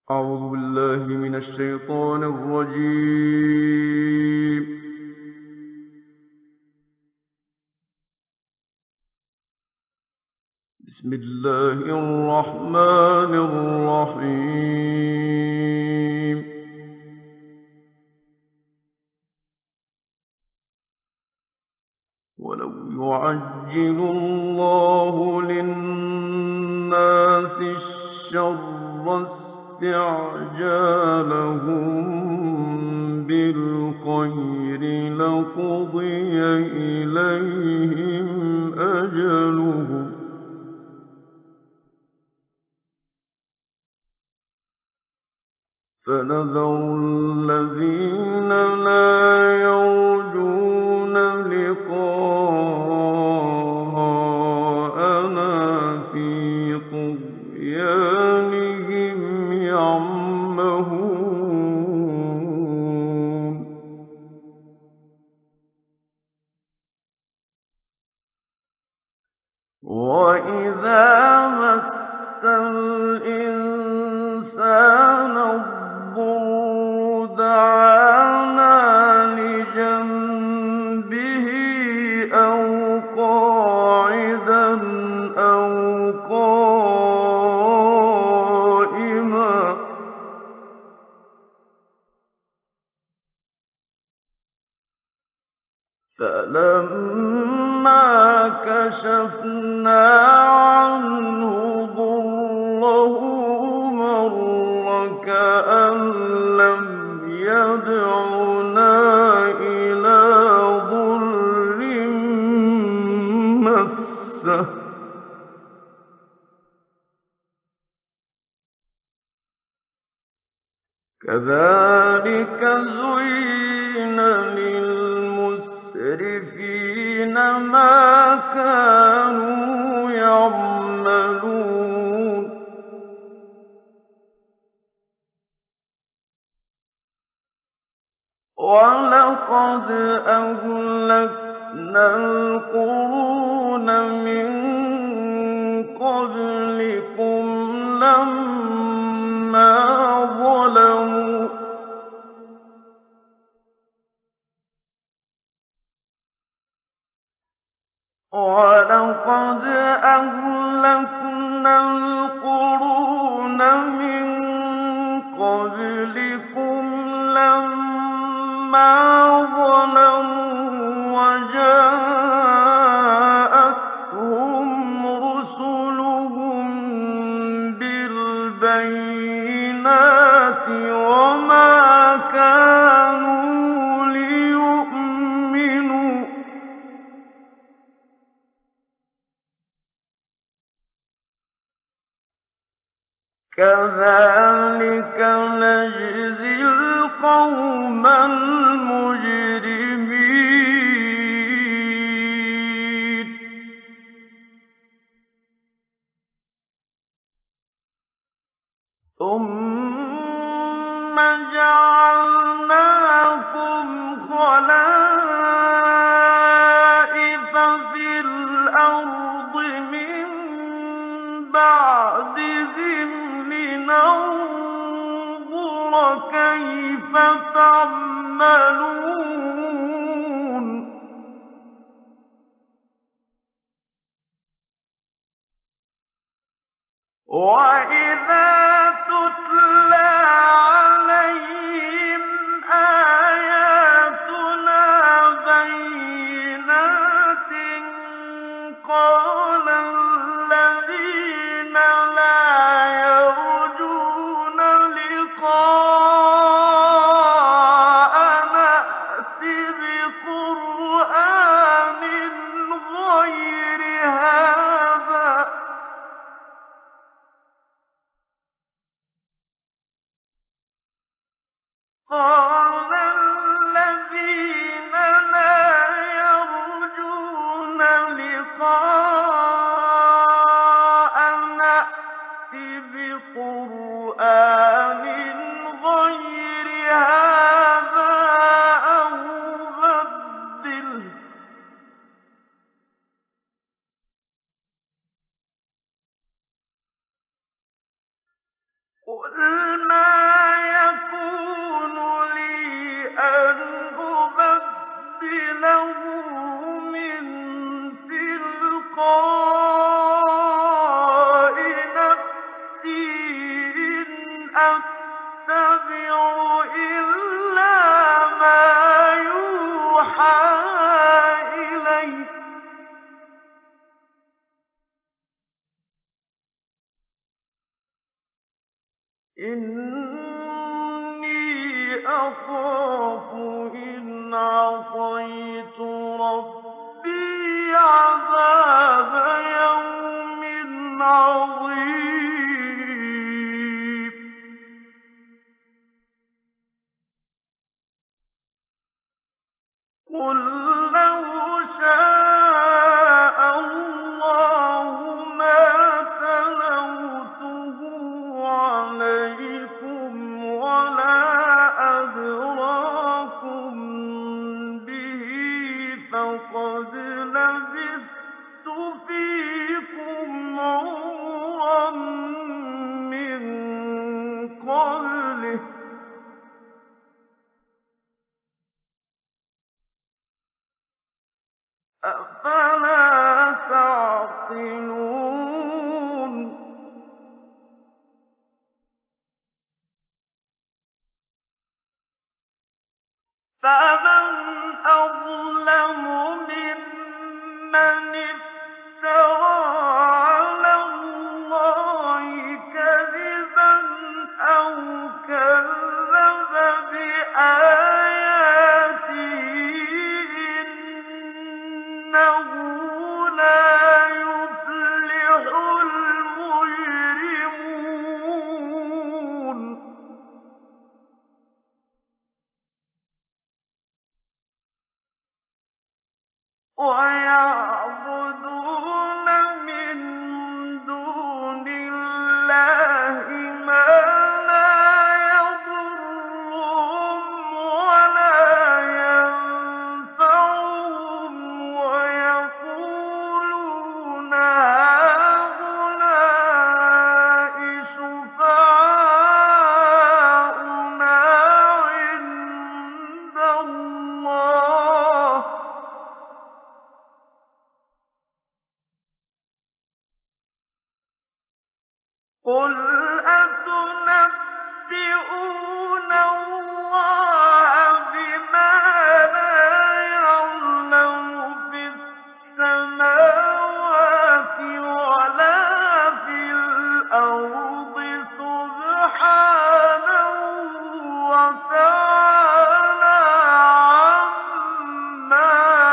أعوذ بالله من الشيطان الرجيم. بسم الله الرحمن الرحيم. ولو يعجل الله للناس الشر استعجالهم بالخير لقضي إليهم أجلهم فنذر الذين لا يرجون لقاءنا في طغيانهم يعمهون وإذا مس الإنسان الضر دعانا لجنبه أو قاعدا أو قائما فلما كشفنا عنه ضره مر كأن لم يدعنا إلى ضر مسه كذلك زين للمسرفين ما كانوا يعملون ولقد أهلكنا القرون من قبلكم لما ظلموا ولقد أهلكنا القرون من قبلكم لما ظلموا وجاءتهم رسلهم بالبينات وما كانوا ليؤمنوا كذلك نجزي القوم المجرمين ثم جعلناكم خلائف في الأرض من بعدهم لننظر كيف تعملون وإذا تتلى عليهم آياتنا بينات قال الذين لا يرجون لقاءنا ائت بقرآن غير هذا قال الذين لا يرجون لقاءنا ائت بقرآن غير هذا أو بدله قل ما أَتَّبِعُ إِلَّا مَا يُوحَىٰ إِلَيَّ ۖ إِنِّي أَخَافُ إِنْ عَصَيْتُ رَبِّي عَذَابَ يَوْمٍ عَظِيمٍ قُل لَّوْ شَاءَ اللَّهُ مَا تَلَوْتُهُ عَلَيْكُمْ وَلَا أَدْرَاكُم بِهِ ۖ فَقَدْ لَبِثْتُ فِيكُمْ عُمُرًا مِّن قَبْلِهِ ۚ أَفَلَا تَعْقِلُونَ فَمَنْ أَظْلَمُ مِمَّنِ افْتَرَىٰ عَلَى اللَّهِ كَذِبًا أَوْ كَذَّبَ بِآيَاتِهِ ۚ إِنَّهُ لَا يُفْلِحُ الْمُجْرِمُونَ وَيَعْبُدُونَ مِن دُونِ اللَّهِ مَا لَا يَضُرُّهُمْ وَلَا يَنفَعُهُمْ وَيَقُولُونَ هَٰؤُلَاءِ شُفَعَاؤُنَا عِندَ اللَّهِ ۚ قُلْ أَتُنَبِّئُونَ اللَّهَ بِمَا لَا يَعْلَمُ فِي السَّمَاوَاتِ وَلَا فِي الْأَرْضِ ۚ سُبْحَانَهُ وَتَعَالَىٰ عَمَّا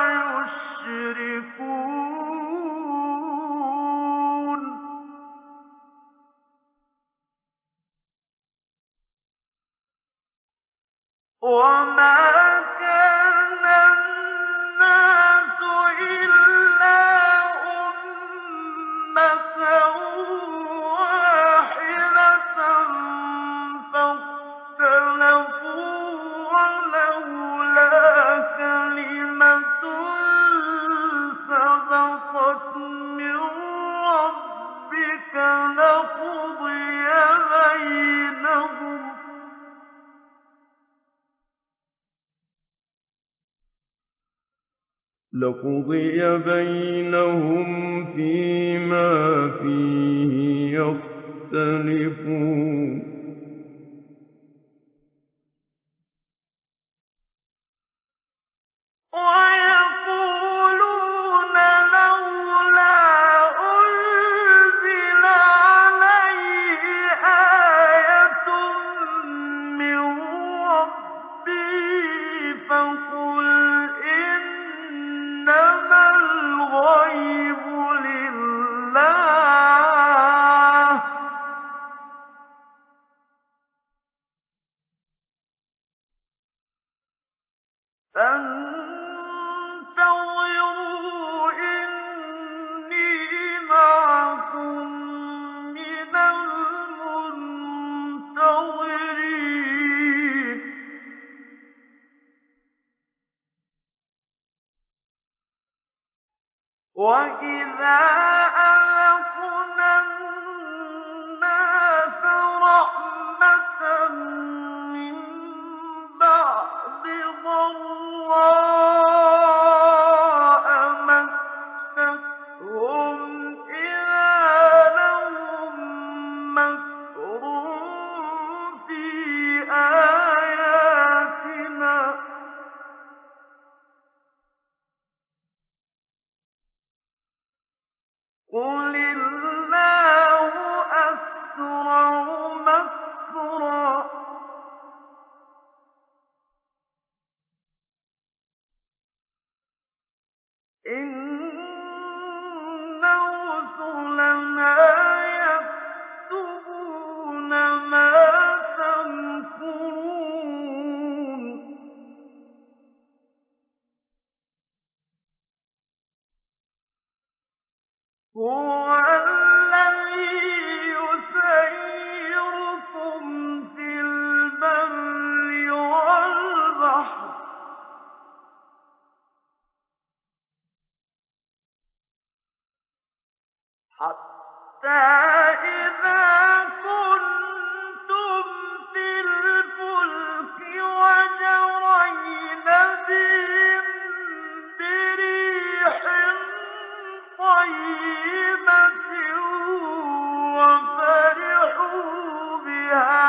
يُشْرِكُونَ وَمَا كَانَ النَّاسُ إِلَّا أُمَّةً وَاحِدَةً فَاخْتَلَفُوا ۚ وَلَوْلَا كَلِمَةٌ سَبَقَتْ مِن رَّبِّكَ لَقُضِيَ بَيْنَهُمْ فِيمَا فِيهِ يَخْتَلِفُونَ وَيَقُولُونَ لَوْلَا أُنزِلَ عَلَيْهِ آيَةٌ مِّن رَّبِّهِ ۖ فَقُلْ إِنَّمَا الْغَيْبُ لِلَّهِ ۖ فَانتَظِرُوا إِنِّي مَعَكُم مِّنَ الْمُنتَظِرِينَ وَإِذَا أَذَقْنَا النَّاسَ رَحْمَةً مِّن بَعْدِ ضَرَّاءَ مَسَّتْهُمْ إِذَا لَهُم مَّكْرٌ إِذَا كُنتُمْ فِي الْفُلْكِ وَجَرَيْنَ بِهِم بِرِيحٍ طَيِّبَةٍ وَفَرِحُوا بِهَا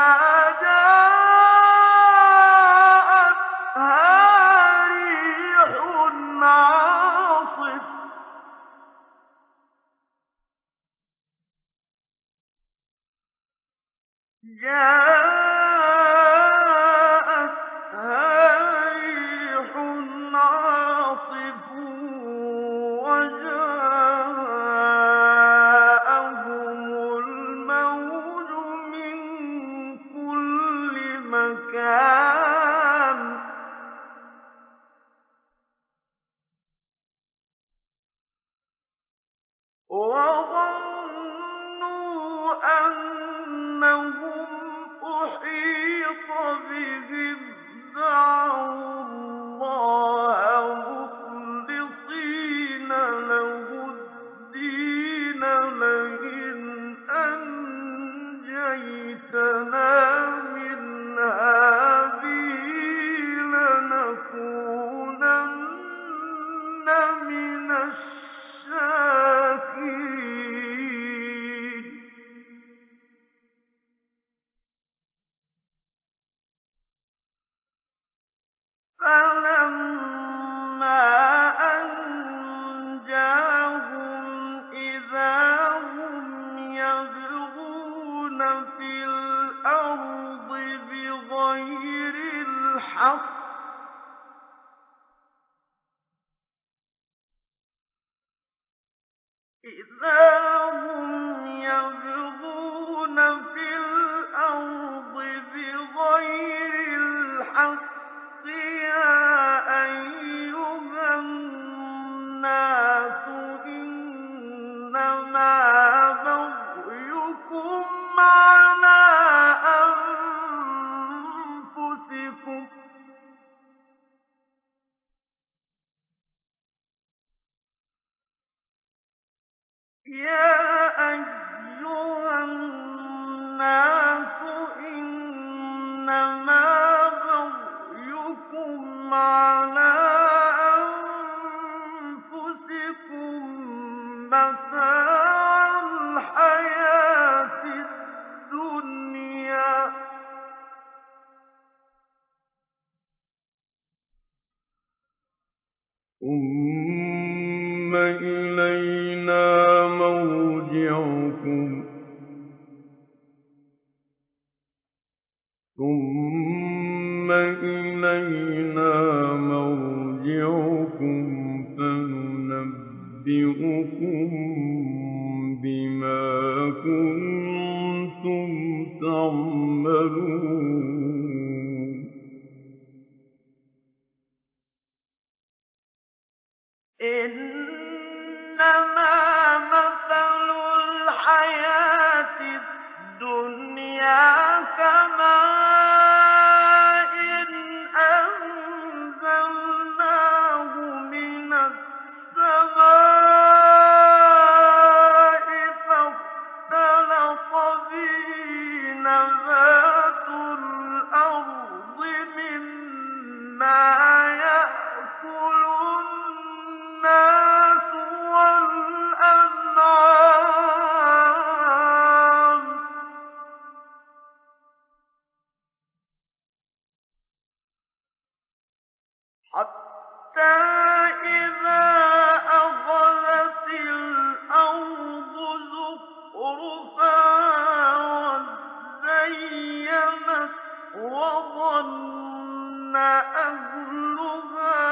جَاءَتْهَا رِيحٌ عَاصِفٌ وَجَاءَهُمُ الْمَوْجُ مِن كُلِّ مَكَانٍ وَظَنُّوا أَنَّهُمْ أُحِيطَ بِهِمْ دَعَوُا اللَّهَ مُخْلِصِينَ لَهُ الدِّينَ لَئِنْ أَنجَيْتَنَا مِنْ هَٰذِهِ لَنَكُونَنَّ مِنَ الشَّاكِرِينَ فَلَمَّا أَنجَاهُمْ إِذَا هُمْ يَبْغُونَ فِي الْأَرْضِ بِغَيْرِ الْحَقِّ يَا أَيُّهَا النَّاسُ إِنَّمَا بَغْيُكُمْ عَلَىٰ أَنفُسِكُمْ ۖ مَتَاعَ الْحَيَاةِ الدُّنْيَا ۖ ثُمَّ إِلَيْنَا مَرْجِعُكُمْ فَنُنَبِّئُكُم بِمَا كُنتُمْ تَعْمَلُونَ إِنَّمَا مَثَلُ الْحَيَاةِ الدُّنْيَا كَمَاءٍ أَنزَلْنَاهُ مِنَ السَّمَاءِ فَاخْتَلَطَ بِهِ نَبَاتُ الْأَرْضِ مِمَّا يَأْكُلُ النَّاسُ وَالْأَنْعَامُ حَتَّىٰ إِذَا أَخَذَتِ الْأَرْضُ زُخْرُفَهَا وَازَّيَّنَتْ وَظَنَّ أَهْلُهَا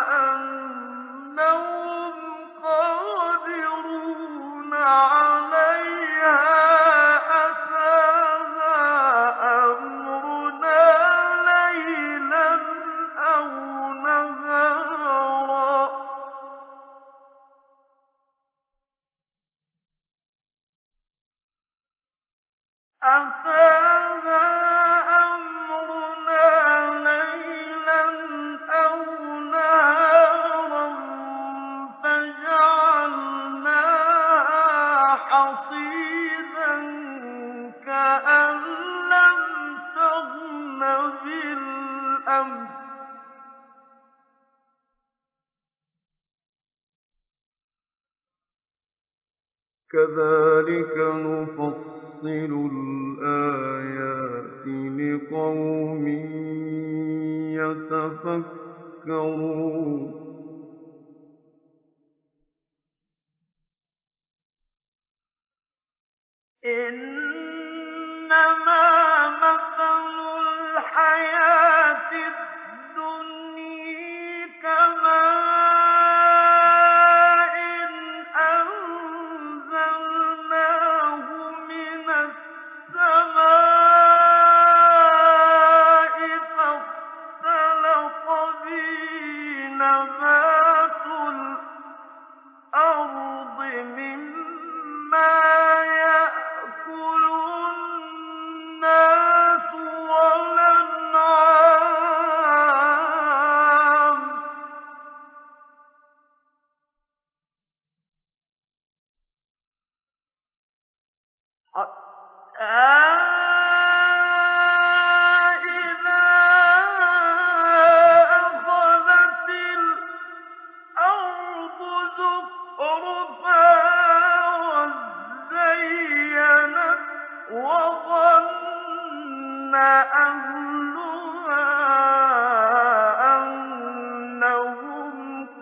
أَنَّهُمْ قَادِرُونَ عَلَيْهَا أَتَاهَا أَمْرُنَا لَيْلًا أَوْ نَهَارًا كذلك نفصل الآيات لقوم يتفكرون إنما مثل الحياة الدنيا كماء أنزلناه من السماء فاختلط به نبات الأرض مما يأكل الناس والأنعام حتى إذا أخذت الأرض زخرفها وزينت وظن أهلها أنهم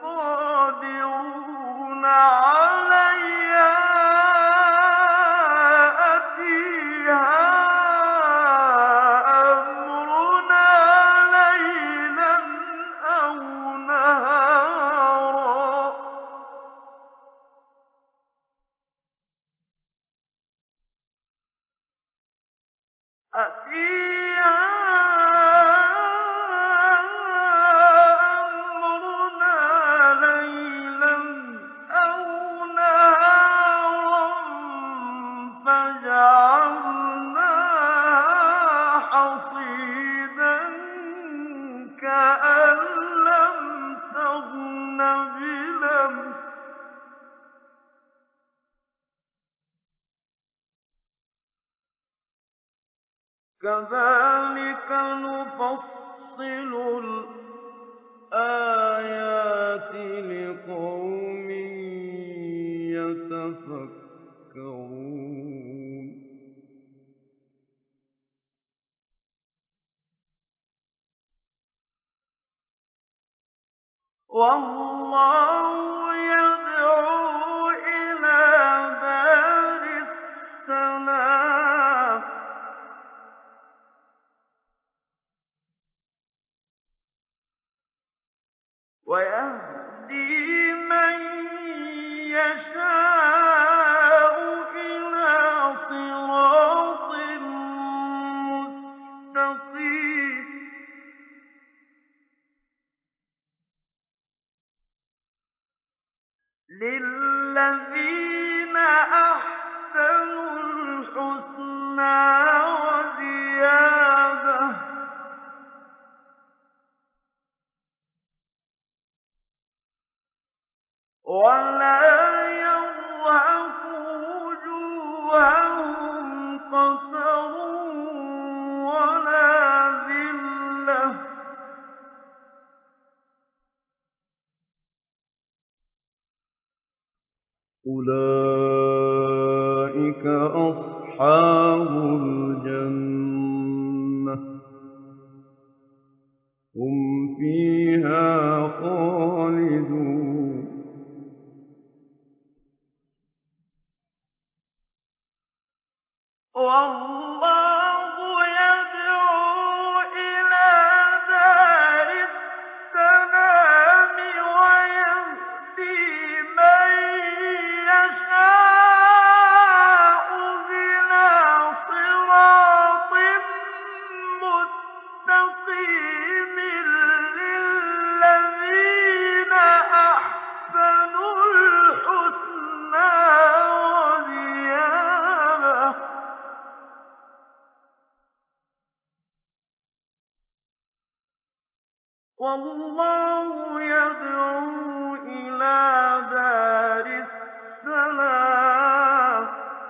قادرون عليها أتيها أمرنا ليلا أو نهارا أتيها أمرنا ليلا أو نهارا فجعلناها حصيدا كأن لم تغن بلمس كذلك نفصل الآيات لقوم يتفكرون والله يدعو إلى دار السلام ويهدي من يشاء إلى صراط مستقيم للذين أحسنوا الحسنى وزيادة ولا يرهق وجوههم قتر ولا ذلة أولئك أصحاب الجنة هم فيها خالدون والله يدعو إلى دار السلام ويهدي من يشاء إلى صراط مستقيم للذين أحسنوا الحسنى وزيادة والله يدعو إلى دار السلام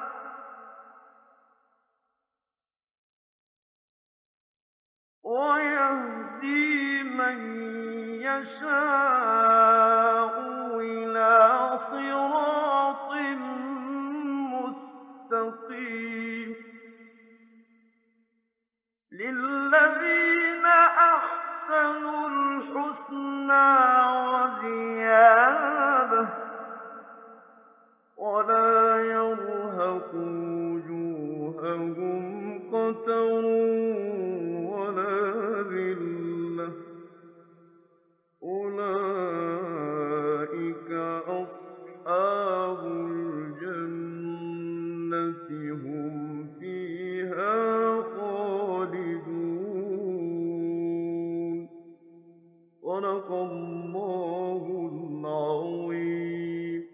ويهدي من يشاء إلى صراط لِلَّذِينَ أَحْسَنُوا الْحُسْنَىٰ وَزِيَادَةٌ ۖ وَلَا يَرْهَقُ وُجُوهَهُمْ قَتَرٌ وَلَا ذِلَّةٌ ۚ أُولَٰئِكَ أَصْحَابُ الْجَنَّةِ ۖ هُمْ فِيهَا خَالِدُونَ صدق الله